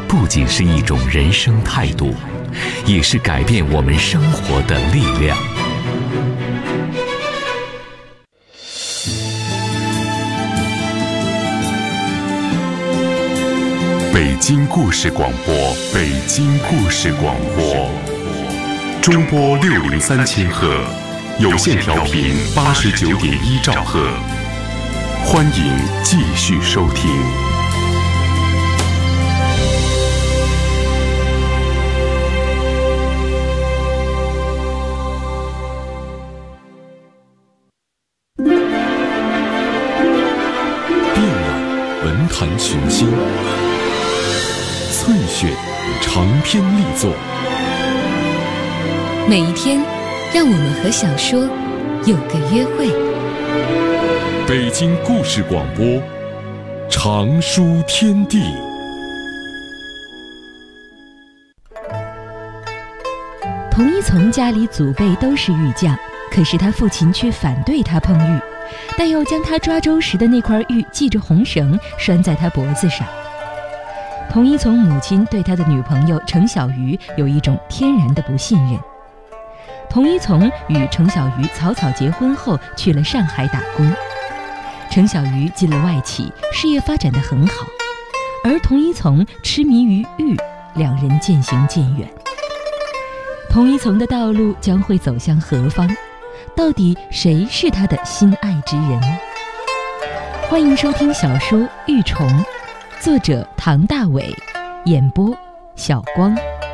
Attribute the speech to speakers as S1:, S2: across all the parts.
S1: 不仅是一种人生态度，也是改变我们生活的力量。
S2: 北京故事广播，北京故事广播，中波603千赫，有线调频89.1兆赫，欢迎继续收听。
S3: 遍览文坛群星，翠选长篇力作。
S4: 每一天，让我们和小说有个约会。
S3: 北京故事广播，长书天地。
S5: 童一从家里祖辈都是玉匠，可是他父亲却反对他碰玉，但又将他抓周时的那块玉系着红绳拴在他脖子上。童一从母亲对他的女朋友程小鱼有一种天然的不信任。童一从与程小鱼草草结婚后去了上海打工，程小鱼进了外企，事业发展得很好，而童一从痴迷于玉，两人渐行渐远。童一从的道路将会走向何方？到底谁是他的心爱之人？欢迎收听小说《玉虫》，作者唐大伟，演播小光。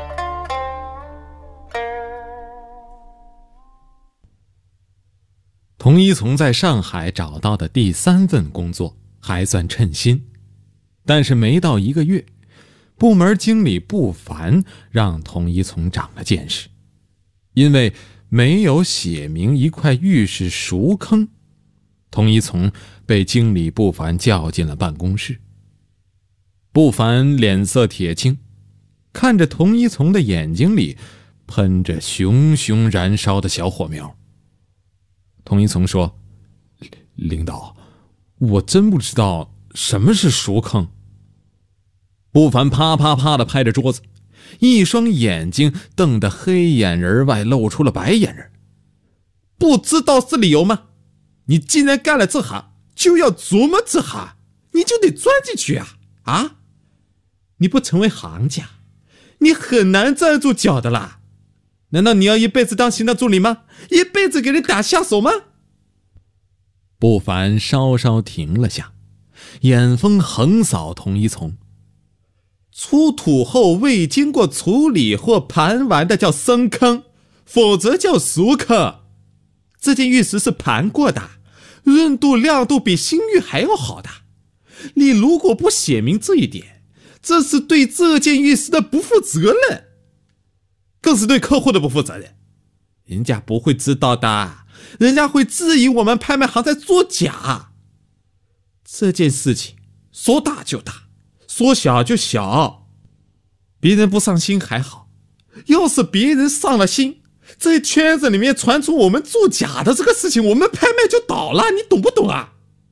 S6: 童一从在上海找到的第3份工作还算称心，但是没到1个月，部门经理不凡让童一从长了见识，因为没有写明一块玉是赎坑，童一从被经理不凡叫进了办公室。不凡脸色铁青，看着童一从的眼睛里喷着熊熊燃烧的小火苗。童一从说：“领导，我真不知道什么是赎坑。”不凡啪啪啪地拍着桌子，一双眼睛瞪得黑眼仁外露出了白眼仁。不知道是理由吗？你既然干了这行，就要琢磨这行，你就得钻进去啊！你不成为行家，你很难站住脚的啦。难道你要一辈子当行政助理吗？一辈子给人打下手吗？不凡稍稍停了下，眼风横扫童一从。出土后未经过处理或盘完的叫生坑，否则叫赎坑。这件玉石是盘过的，润度亮度比新玉还要好的。你如果不写明这一点，这是对这件玉石的不负责任，更是对客户的不负责任。人家不会知道的，人家会质疑我们拍卖行在作假。这件事情说大就大，说小就小，别人不上心还好，要是别人上了心，在圈子里面传出我们作假的这个事情，我们拍卖就倒了，你懂不懂啊？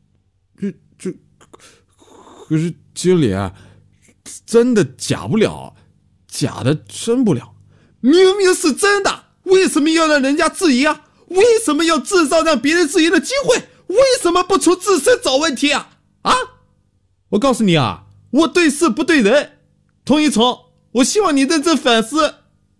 S6: 可是经理啊，真的假不了，假的真不了。明明是真的，为什么要让人家质疑啊？为什么要制造让别人质疑的机会？为什么不从自身找问题啊？我告诉你啊，我对事不对人。童一从，我希望你认真反思。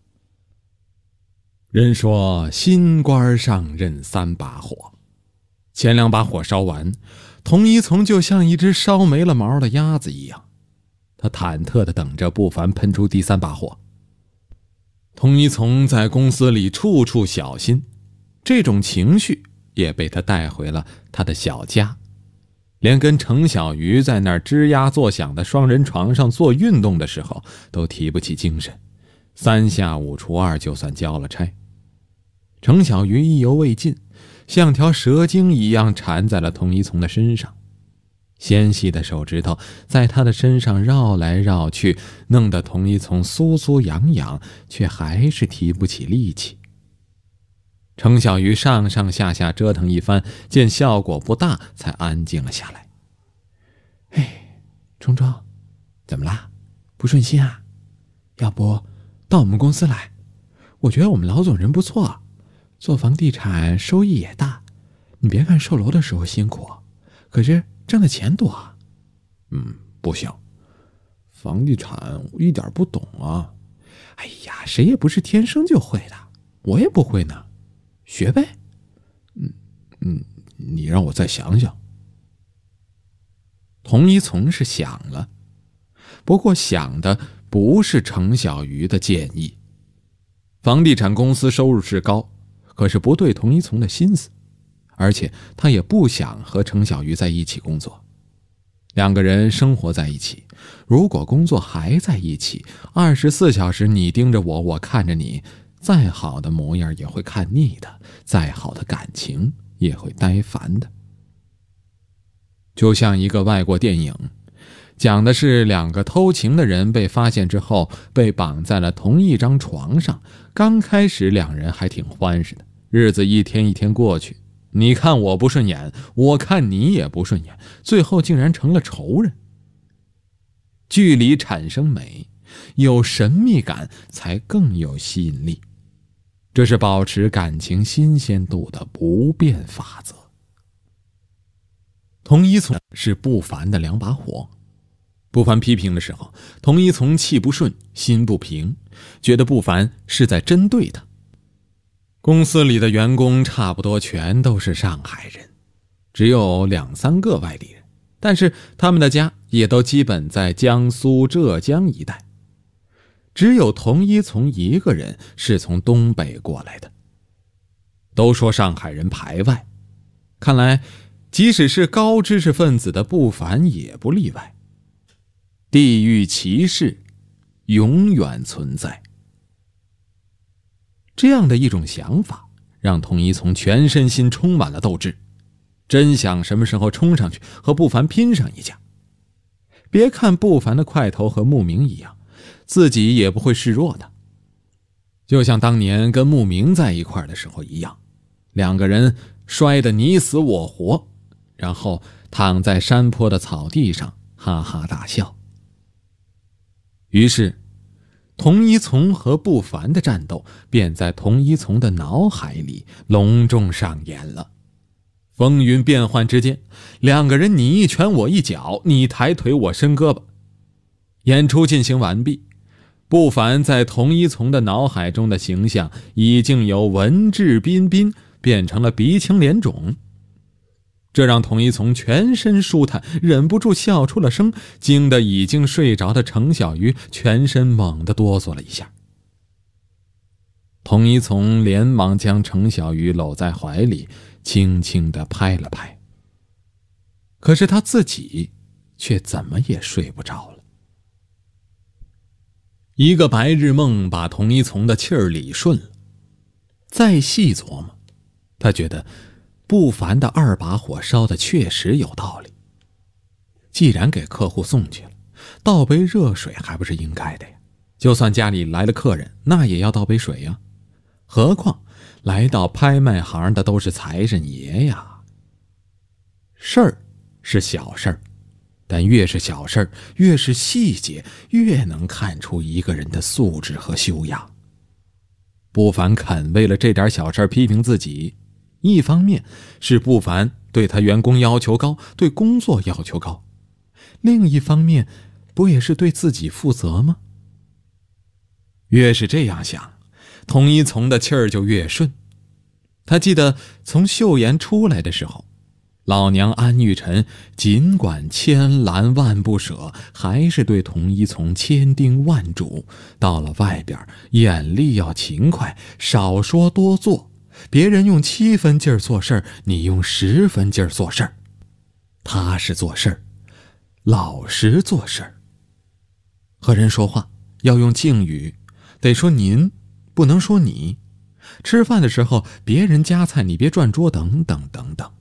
S6: 人说新官上任3把火，前2把火烧完，童一从就像一只烧没了毛的鸭子一样，他忐忑地等着不凡喷出第3把火。童一从在公司里处处小心，这种情绪也被他带回了他的小家，连跟程小鱼在那儿吱呀作响的双人床上做运动的时候都提不起精神，3下5除2就算交了差。程小鱼意犹未尽，像条蛇精一样缠在了童一从的身上，纤细的手指头在他的身上绕来绕去，弄得童一从酥酥痒痒，却还是提不起力气。程小鱼上上下下折腾一番，见效果不大，才安静了下来。虫虫，怎么啦？ 不顺心啊？要不到我们公司来？我觉得我们老总人不错，做房地产收益也大。你别看售楼的时候辛苦，可是挣的钱多啊。
S3: 不行，房地产我一点不懂啊。
S6: 哎呀，谁也不是天生就会的，我也不会呢，学呗。
S3: 你让我再想想。
S6: 童一从是想了，不过想的不是程小鱼的建议。房地产公司收入是高，可是不对童一从的心思，而且他也不想和程小鱼在一起工作。两个人生活在一起，如果工作还在一起，24小时你盯着我，我看着你，再好的模样也会看腻的，再好的感情也会呆烦的。就像一个外国电影，讲的是两个偷情的人被发现之后，被绑在了同一张床上。刚开始两人还挺欢实的，日子一天一天过去，你看我不顺眼，我看你也不顺眼，最后竟然成了仇人。距离产生美，有神秘感才更有吸引力，这是保持感情新鲜度的不变法则。童一从是不凡的两把火。不凡批评的时候，童一从气不顺，心不平，觉得不凡是在针对他。公司里的员工差不多全都是上海人，只有2-3个外地人，但是他们的家也都基本在江苏、浙江一带。只有童一从一个人是从东北过来的。都说上海人排外，看来即使是高知识分子的不凡也不例外。地域歧视永远存在。这样的一种想法让童一从全身心充满了斗志，真想什么时候冲上去和不凡拼上一架。别看不凡的块头和慕名一样，自己也不会示弱的。就像当年跟慕名在一块的时候一样，两个人摔得你死我活，然后躺在山坡的草地上哈哈大笑。于是童一从和不凡的战斗便在童一从的脑海里隆重上演了。风云变幻之间，两个人你一拳我一脚，你抬腿我伸胳膊。演出进行完毕，不凡在童一从的脑海中的形象已经由文质彬彬变成了鼻青脸肿，这让童一从全身舒坦，忍不住笑出了声，惊得已经睡着的程小鱼全身猛地哆嗦了一下。童一从连忙将程小鱼搂在怀里，轻轻地拍了拍。可是他自己却怎么也睡不着了。一个白日梦把童一从的气儿理顺了。再细琢磨，他觉得不凡的2把火烧的确实有道理。既然给客户送去了，倒杯热水还不是应该的呀？就算家里来了客人，那也要倒杯水呀。何况来到拍卖行的都是财神爷呀。事儿是小事儿，但越是小事儿，越是细节，越能看出一个人的素质和修养。不凡肯为了这点小事批评自己，一方面是不凡对他员工要求高，对工作要求高，另一方面不也是对自己负责吗？越是这样想，童一从的气儿就越顺。他记得从秀妍出来的时候，老娘安玉宸尽管千拦万不舍，还是对童一从千叮万嘱，到了外边眼力要勤快，少说多做，别人用7分劲儿做事儿，你用10分劲儿做事儿，踏实做事儿，老实做事儿。和人说话要用敬语，得说您，不能说你。吃饭的时候别人夹菜你别转桌，等等等等。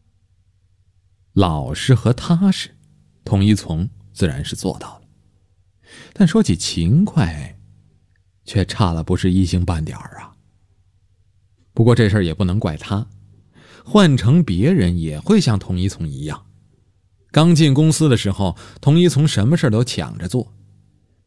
S6: 老实和踏实，童一从自然是做到了，但说起勤快，却差了不是一星半点啊。不过这事儿也不能怪他，换成别人也会像童一从一样。刚进公司的时候，童一从什么事都抢着做，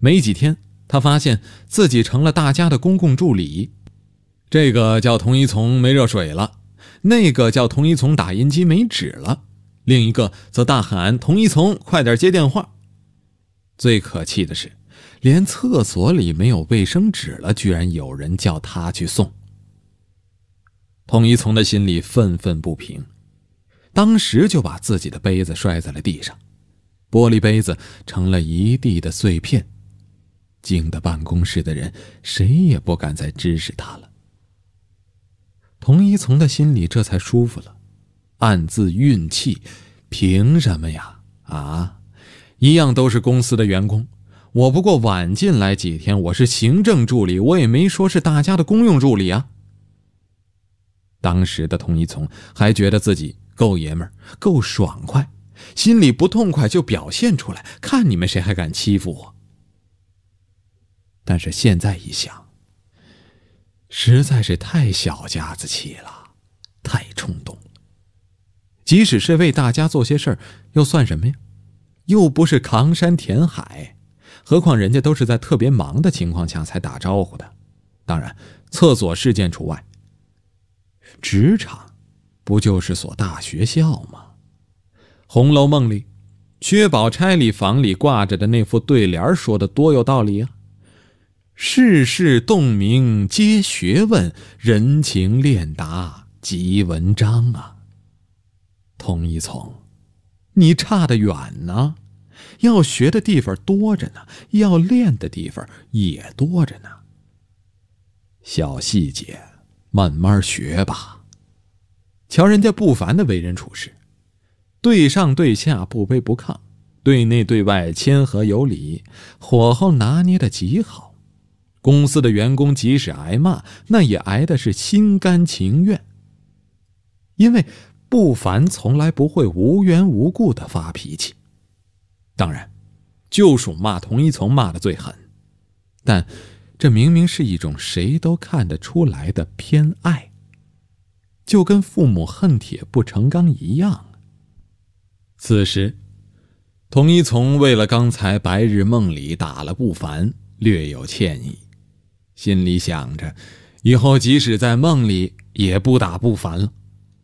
S6: 没几天，他发现自己成了大家的公共助理。这个叫童一从没热水了，那个叫童一从打印机没纸了，另一个则大喊童一从快点接电话。最可气的是，连厕所里没有卫生纸了，居然有人叫他去送。童一从的心里愤愤不平，当时就把自己的杯子摔在了地上，玻璃杯子成了一地的碎片，惊得办公室的人谁也不敢再指使他了。童一从的心里这才舒服了，暗自运气，凭什么呀？一样都是公司的员工，我不过晚进来几天，我是行政助理，我也没说是大家的公用助理啊。当时的童一从还觉得自己够爷们儿，够爽快，心里不痛快就表现出来，看你们谁还敢欺负我。但是现在一想，实在是太小家子气了，太冲动了。即使是为大家做些事儿，又算什么呀？又不是扛山填海，何况人家都是在特别忙的情况下才打招呼的，当然厕所事件除外。职场不就是所大学校吗？《红楼梦》里薛宝钗里房里挂着的那副对联说的多有道理啊！世事洞明皆学问，人情练达即文章啊！童一从，你差得远呢，要学的地方多着呢，要练的地方也多着呢。小细节慢慢学吧。瞧人家不凡的为人处事，对上对下不卑不亢，对内对外谦和有礼，火候拿捏得极好。公司的员工即使挨骂，那也挨的是心甘情愿。因为不凡从来不会无缘无故的发脾气，当然就属骂童一从骂得最狠，但这明明是一种谁都看得出来的偏爱，就跟父母恨铁不成钢一样。此时童一从为了刚才白日梦里打了不凡略有歉意，心里想着以后即使在梦里也不打不凡了。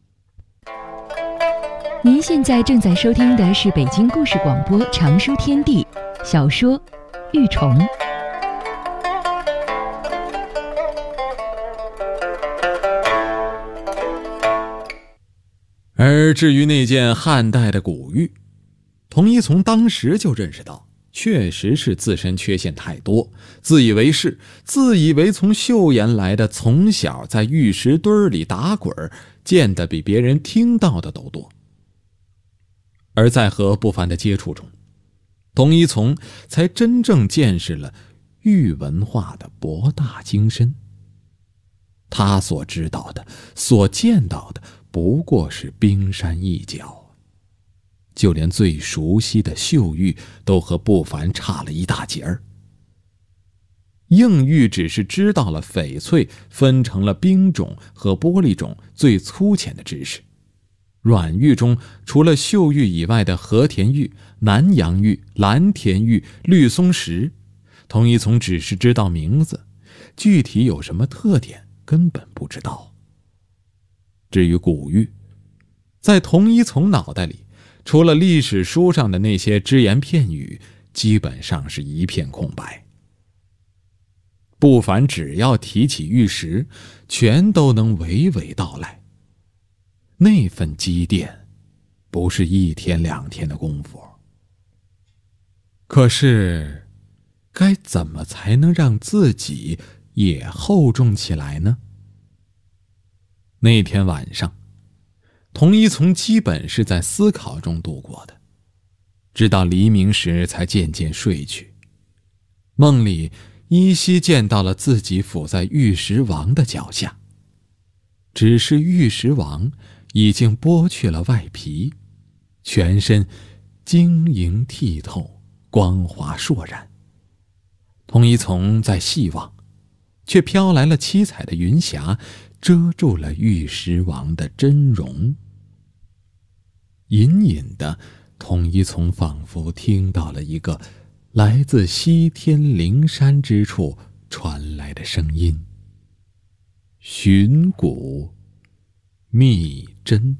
S5: 您现在正在收听的是北京故事广播长书天地小说《玉虫》。
S6: 而至于那件汉代的古玉，童一从当时就认识到，确实是自身缺陷太多，自以为是，自以为从秀妍来的，从小在玉石堆里打滚，见得比别人听到的都多。而在和不凡的接触中，童一从才真正见识了玉文化的博大精深。他所知道的，所见到的，不过是冰山一角，就连最熟悉的秀玉都和不凡差了一大截儿。硬玉只是知道了翡翠分成了冰种和玻璃种最粗浅的知识，软玉中除了秀玉以外的和田玉、南洋玉、蓝田玉、绿松石，童一从只是知道名字，具体有什么特点根本不知道。至于古玉，在童一从脑袋里，除了历史书上的那些只言片语，基本上是一片空白。不凡只要提起玉石，全都能娓娓道来。那份积淀，不是一天两天的功夫。可是，该怎么才能让自己也厚重起来呢？那天晚上，童一从基本是在思考中度过的，直到黎明时才渐渐睡去。梦里依稀见到了自己伏在玉石王的脚下，只是玉石王已经剥去了外皮，全身晶莹剔透，光华烁然。童一从在细望，却飘来了七彩的云霞，遮住了玉石王的真容。隐隐的，童一从仿佛听到了一个来自西天灵山之处传来的声音：寻古觅真。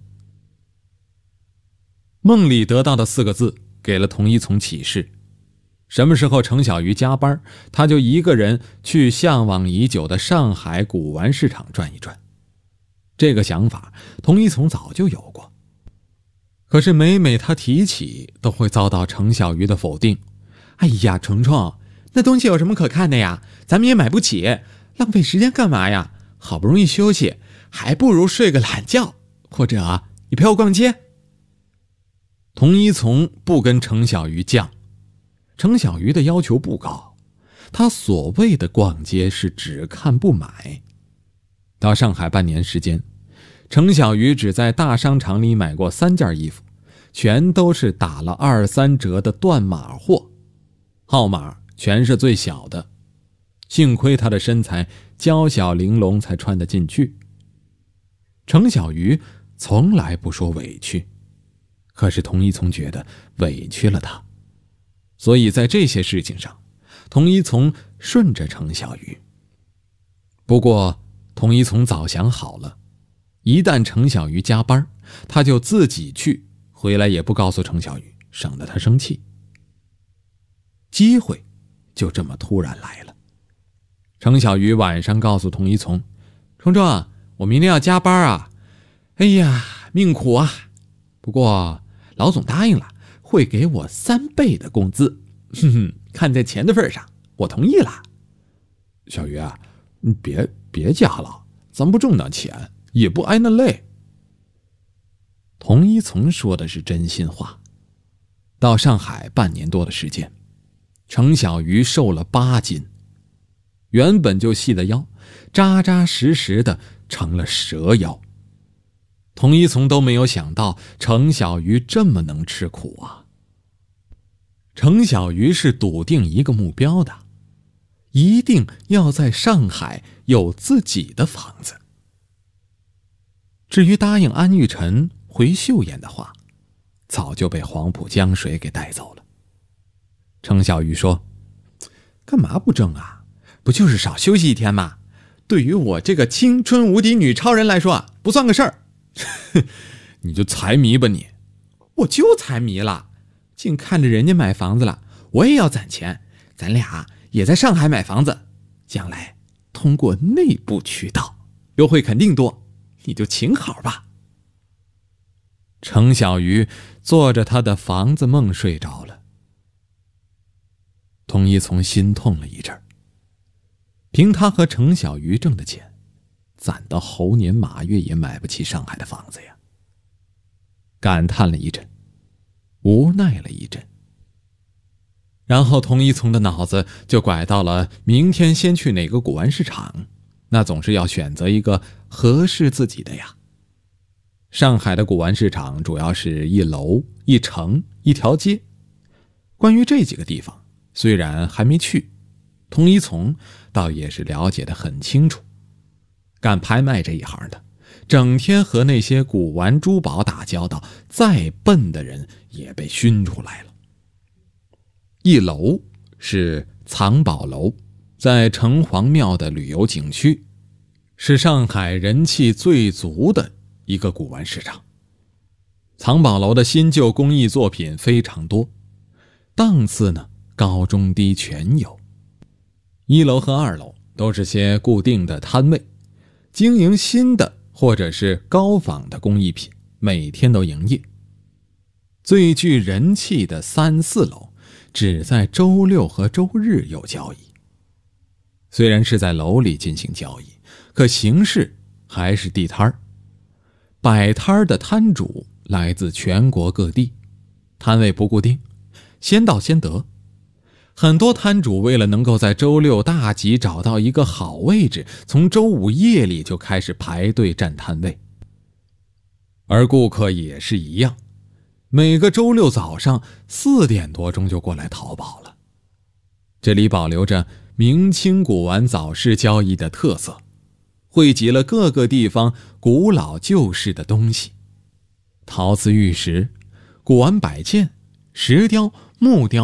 S6: 梦里得到的4个字给了童一从启示，什么时候程小鱼加班，他就一个人去向往已久的上海古玩市场转一转。这个想法童一从早就有过，可是每每他提起，都会遭到程小鱼的否定。哎呀，程程，那东西有什么可看的呀？咱们也买不起，浪费时间干嘛呀？好不容易休息，还不如睡个懒觉，或者你陪我逛街。童一从不跟程小鱼犟，程小鱼的要求不高，他所谓的逛街是只看不买。到上海半年时间，程小鱼只在大商场里买过3件衣服，全都是打了2、3折的断码货，号码全是最小的，幸亏他的身材娇小玲珑才穿得进去。程小鱼从来不说委屈，可是童一从觉得委屈了他，所以在这些事情上，童一从顺着程小鱼。不过童一从早想好了，一旦程小鱼加班，他就自己去，回来也不告诉程小鱼，省得他生气。机会就这么突然来了。程小鱼晚上告诉童一从：程程，我明天要加班啊。哎呀，命苦啊，不过老总答应了，会给我3倍的工资。看在钱的份上，我同意了。小鱼啊，你别加了，咱不挣那钱，也不挨那累。童一从说的是真心话。到上海半年多的时间，程小鱼瘦了8斤，原本就细的腰，扎扎实实的成了蛇腰。童一从都没有想到程小鱼这么能吃苦啊。程小鱼是笃定一个目标的，一定要在上海有自己的房子。至于答应安玉晨回岫岩的话，早就被黄浦江水给带走了。程小鱼说：干嘛不挣啊？不就是少休息1天吗？对于我这个青春无敌女超人来说，不算个事儿。你就财迷吧你。我就财迷了，净看着人家买房子了，我也要攒钱，咱俩也在上海买房子，将来通过内部渠道，优惠肯定多，你就请好吧。程小鱼做着他的房子梦睡着了。童一从心痛了一阵，凭他和程小鱼挣的钱，攒到猴年马月也买不起上海的房子呀。感叹了一阵，无奈了一阵，然后童一从的脑子就拐到了明天先去哪个古玩市场，那总是要选择一个合适自己的呀。上海的古玩市场主要是一楼、一城、一条街。关于这几个地方，虽然还没去，童一从倒也是了解得很清楚。干拍卖这一行的，整天和那些古玩珠宝打交道，再笨的人也被熏出来了。一楼是藏宝楼，在城隍庙的旅游景区，是上海人气最足的一个古玩市场。藏宝楼的新旧工艺作品非常多，档次呢高中低全有。1楼和2楼都是些固定的摊位，经营新的或者是高仿的工艺品，每天都营业。最具人气的3、4楼只在周六和周日有交易。虽然是在楼里进行交易，可形式还是地摊儿。摆摊的摊主来自全国各地，摊位不固定，先到先得。很多摊主为了能够在周六大集找到一个好位置，从周5夜里就开始排队占摊位。而顾客也是一样，每个周六早上4点多钟就过来淘宝了。这里保留着明清古玩早市交易的特色，汇集了各个地方古老旧式的东西，陶瓷玉石、古玩摆件、石雕、木雕、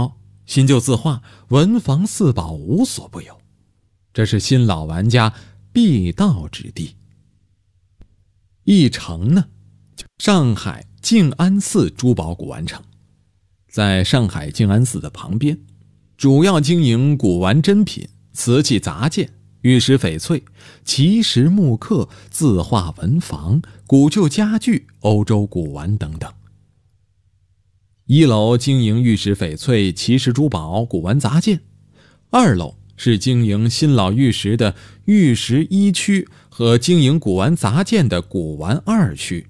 S6: 新旧字画、文房四宝无所不有，这是新老玩家必到之地。一城呢，上海静安寺珠宝古玩城，在上海静安寺的旁边，主要经营古玩珍品、瓷器杂件、玉石翡翠、奇石木刻、字画文房、古旧家具、欧洲古玩等等。一楼经营玉石翡翠、奇石珠宝、古玩杂件，二楼是经营新老玉石的玉石一区和经营古玩杂件的古玩二区，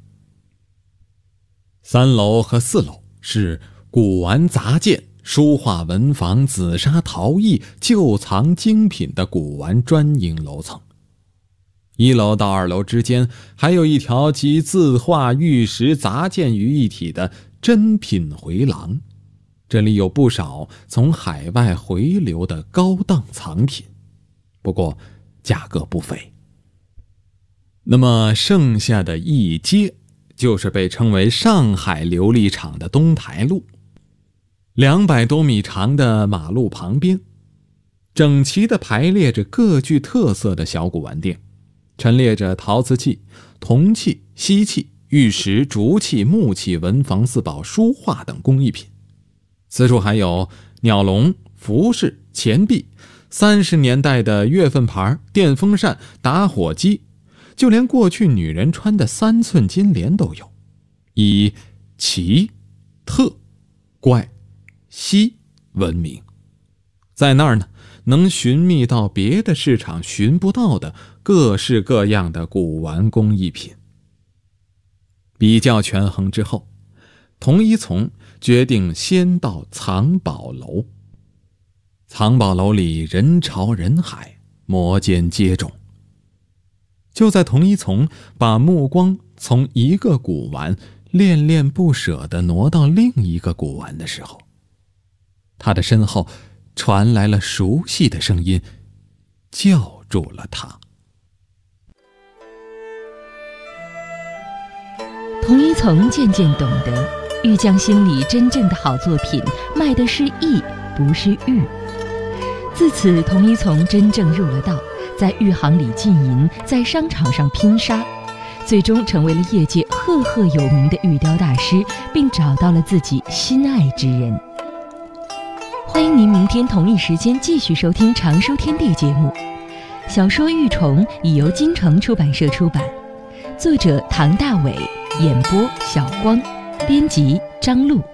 S6: 三楼和四楼是古玩杂件、书画文房、紫砂陶艺、旧藏精品的古玩专营楼层。一楼到二楼之间还有一条集字画、玉石、杂件于一体的珍品回廊，这里有不少从海外回流的高档藏品，不过价格不菲。那么剩下的一街就是被称为上海琉璃厂的东台路，200多米长的马路旁边，整齐地排列着各具特色的小古玩店，陈列着陶瓷器、铜器、锡器、玉石、竹器、木器、文房四宝、书画等工艺品。此处还有鸟笼、服饰、钱币、30年代的月份牌、电风扇、打火机，就连过去女人穿的3寸金莲都有，以奇、特、怪、稀闻名。在那儿呢，能寻觅到别的市场寻不到的各式各样的古玩工艺品。比较权衡之后，童一从决定先到藏宝楼。藏宝楼里人潮人海，摩肩接踵。就在童一从把目光从一个古玩恋恋不舍地挪到另一个古玩的时候，他的身后传来了熟悉的声音，叫住了他。
S5: 童一从渐渐懂得，玉匠心里真正的好作品卖的是艺，不是玉。自此，童一从真正入了道，在玉行里浸淫，在商场上拼杀，最终成为了业界赫赫有名的玉雕大师，并找到了自己心爱之人。欢迎您明天同一时间继续收听常书天地节目。小说《玉虫》已由京城出版社出版，作者唐大伟，演播小光，编辑张璐。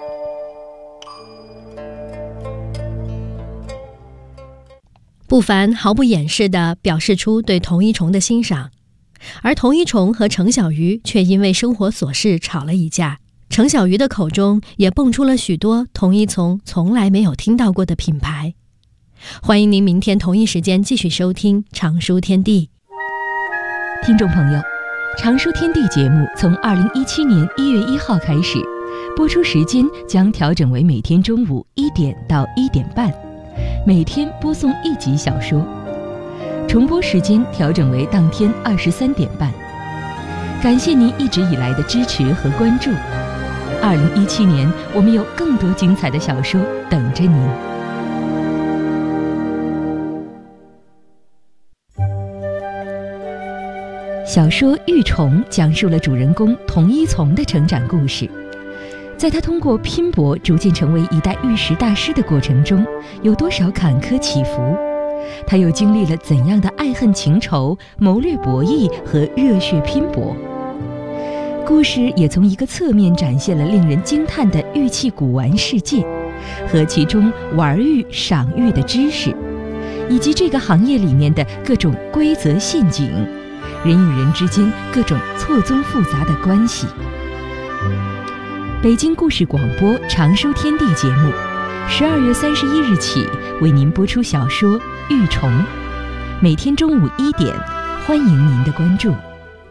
S7: 不凡毫不掩饰地表示出对童一虫的欣赏，而童一虫和程小鱼却因为生活琐事吵了一架。程小鱼的口中也蹦出了许多童一从从来没有听到过的品牌。欢迎您明天同一时间继续收听常书天地。
S5: 听众朋友，常书天地节目从2017年1月1号开始，播出时间将调整为每天中午1点到1点半，每天播送1集小说，重播时间调整为当天23点半。感谢您一直以来的支持和关注。2017年，我们有更多精彩的小说等着您。小说《玉虫》讲述了主人公童一从的成长故事。在他通过拼搏逐渐成为一代玉石大师的过程中，有多少坎坷起伏？他又经历了怎样的爱恨情仇、谋略博弈和热血拼搏？故事也从一个侧面展现了令人惊叹的玉器古玩世界，和其中玩玉、赏玉的知识，以及这个行业里面的各种规则陷阱，人与人之间各种错综复杂的关系。北京故事广播常书天地节目12月31日起为您播出小说《玉虫》，每天中午1点，欢迎您的关注。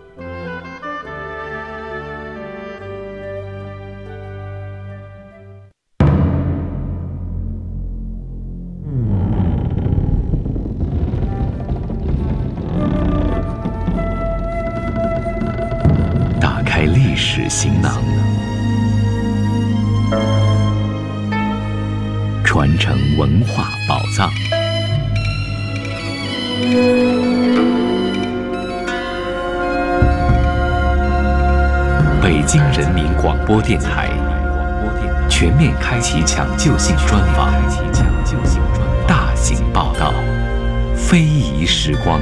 S1: 打开历史行囊，穿传承文化宝藏。北京人民广播电台全面开启抢救性专访，大型报道，非遗时光。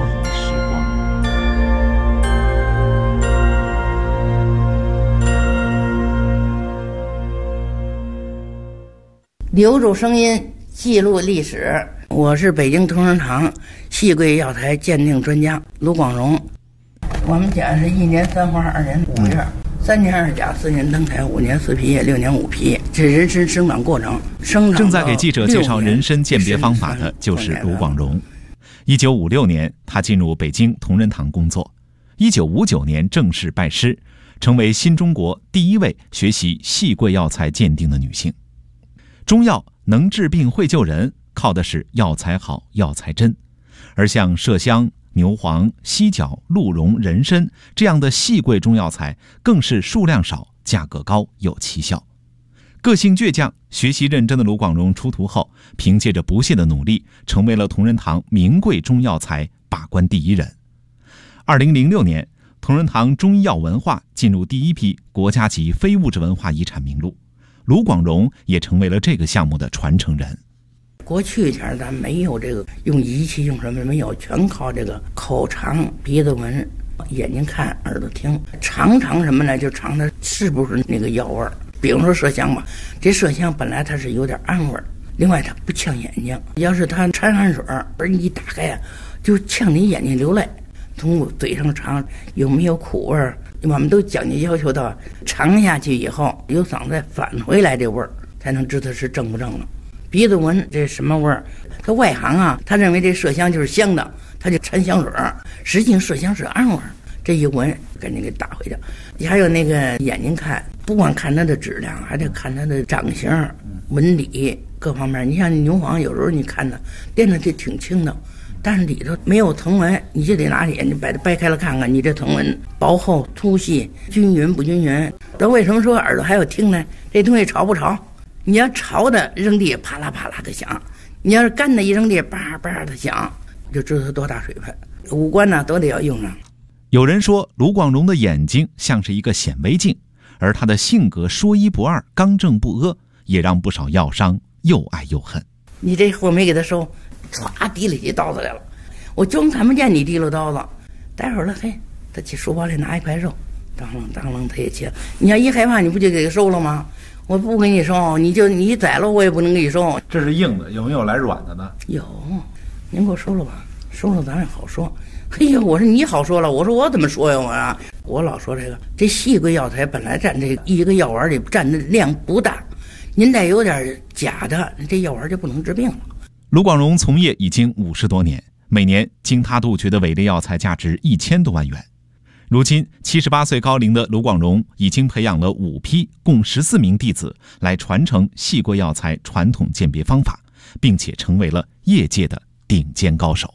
S8: 留住声音，记录历史。我是北京同仁堂细桂药材鉴定专家卢广荣。我们家是1年3花2年5月，3年2甲4年登台5年4皮叶6年5皮，这人参生长过程。
S9: 正在给记者介绍人参鉴别方法的就是卢广荣。1956年，他进入北京同仁堂工作。1959年正式拜师，成为新中国第1位学习细桂药材鉴定的女性。中药能治病会救人，靠的是药材好、药材真。而像麝香、牛黄、犀角、鹿茸、人参这样的细桂中药材，更是数量少、价格高、有奇效。个性倔强、学习认真的卢广荣出徒后，凭借着不懈的努力，成为了同仁堂名贵中药材把关第1人。2006年，同仁堂中医药文化进入第1批国家级非物质文化遗产名录，卢广荣也成为了这个项目的传承人。
S8: 过去前咱没有这个用仪器用什么没有，全靠这个口尝、鼻子闻、眼睛看、耳朵听，尝什么呢？就尝它是不是那个药味儿。比如说麝香吧，这麝香本来它是有点暗味儿，另外它不呛眼睛，要是它掺汗水而你一打开啊，就呛你眼睛流泪。从嘴上尝有没有苦味儿，我们都讲究要求到尝下去以后由嗓子返回来这味儿，才能知道是正不正了。鼻子闻这什么味儿？他外行啊，他认为这麝香就是香的，他就掺香水，实际上麝香是暗味儿。这一闻赶紧给打回去。还有那个眼睛看，不光看它的质量，还得看它的长相、纹理各方面。你像牛黄，有时候你看它练的就挺轻的，但是里头没有藤纹，你就得拿眼睛把它掰开了看看，你这藤纹薄厚、粗细、均匀不均匀。那为什么说耳朵还要听呢？这东西潮不潮？你要潮的扔地啪啦啪啦的响，你要是干的一扔地叭叭的响，就知道它多大水分。五官呢都得要用上。
S9: 有人说卢广荣的眼睛像是一个显微镜，而他的性格说一不二、刚正不阿，也让不少药商又爱又恨。
S8: 你这货没给他收，唰提了起刀子来了，我就看不见你提了刀子。待会儿了，嘿，他去书包里拿一块肉，当啷他也切。你要一害怕，你不就给他收了吗？我不给你收，你宰了我也不能给你收。
S10: 这是硬的，有没有来软的呢？
S8: 有，您给我收了吧，收了咱也好说。嘿呀，我说你好说了，我说我怎么说呀？我老说这细桂药材本来占这一个药丸里占的量不大，您再有点假的，这药丸就不能治病了。
S9: 卢广荣从业已经50多年，每年经他杜绝的伪劣药材价值1000多万元。如今78岁高龄的卢广荣已经培养了5批共14名弟子来传承细桂药材传统鉴别方法，并且成为了业界的顶尖高手。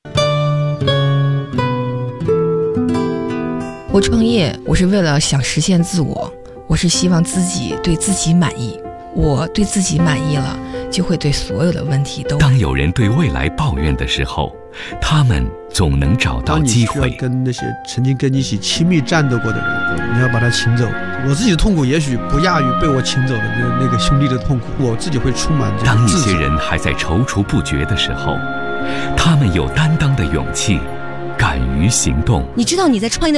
S11: 我创业，我是为了想实现自我，我是希望自己对自己满意，我对自己满意了，就会对所有的问题都。
S1: 当有人对未来抱怨的时候，他们总能找到机会。
S12: 当你需要跟那些曾经跟你一起亲密战斗过的人，你要把他请走。我自己的痛苦也许不亚于被我请走的那个兄弟的痛苦，我自己会充满这个自责。
S1: 当一些人还在踌躇不决的时候，他们有担当的勇气，敢于行动。
S4: 你知道你在创业的